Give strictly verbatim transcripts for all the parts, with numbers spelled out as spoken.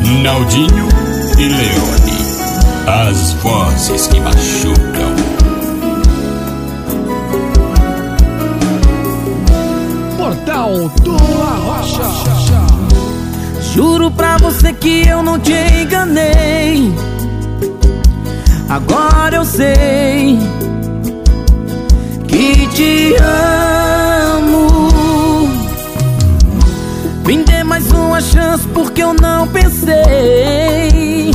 Naldinho e Leone, as vozes que machucam. Portal do Arrocha. Juro pra você que eu não te enganei. Agora eu sei que te amo. Me dê mais uma chance porque eu não pensei.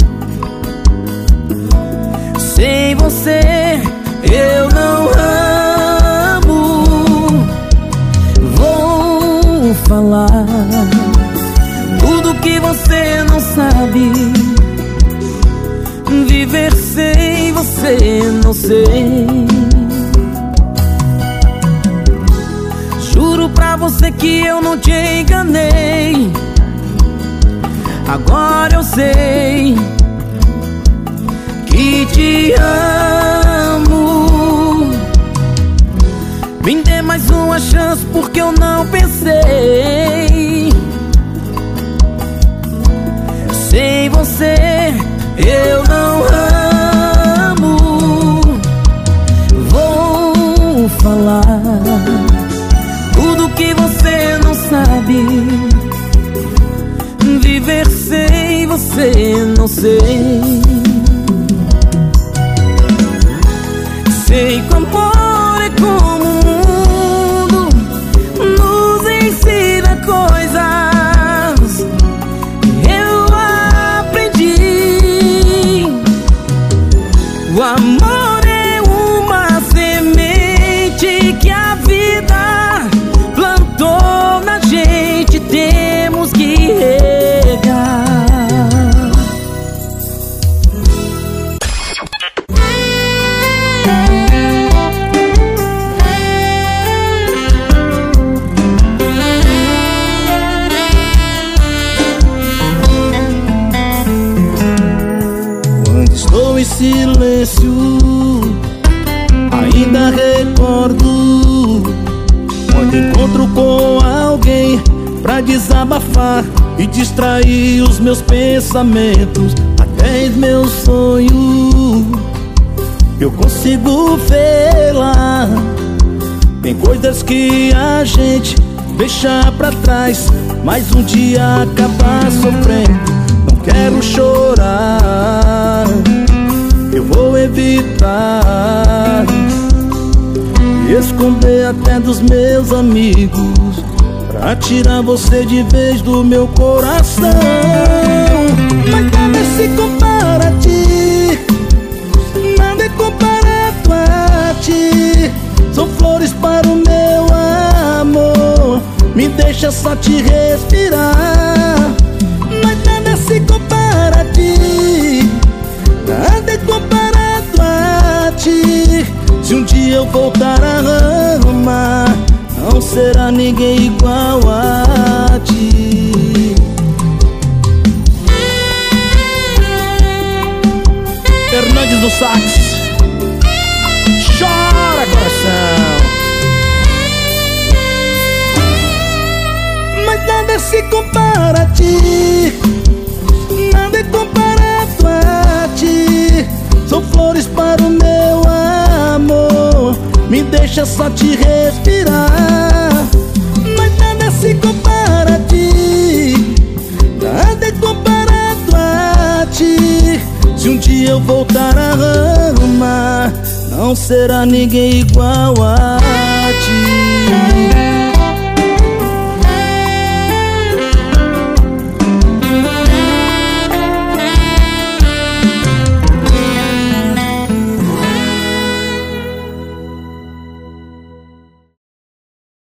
Sem você eu não amo. Vou falar tudo que você não sabe. Viver sem você não sei. Juro pra você que eu não te enganei. Agora eu sei que te amo. Me dê mais uma chance porque eu não pensei. Sem você eu não amo. Vou falar tudo que você não sabe. Viver sem você não sei. Sei que o amor é como o mundo nos ensina coisas. Eu aprendi. O amor é uma semente que a vida plantou na gente. Temos que regar. Quando estou em silêncio, ainda recordo quando encontro com alguém pra desabafar e distrair os meus pensamentos. Até em meus sonhos eu consigo vê-la. Tem coisas que a gente deixa pra trás, mas um dia acaba sofrendo. Não quero chorar, eu vou evitar e esconder até dos meus amigos, pra tirar você de vez do meu coração. Mas nada se compara a ti, nada é comparado a ti. São flores para o meu amor, me deixa só te respirar. Mas nada se compara a ti, nada é comparado a ti. Se um dia eu voltar a amar, não será ninguém igual a ti. Hernandes do sax. Chora, coração. Mas nada se compara a ti, nada é comparado a ti. São flores para o meu amor, me deixa só te respirar. Mas nada se compara a ti, nada é comparado a ti. Se um dia eu voltar a amar, não será ninguém igual a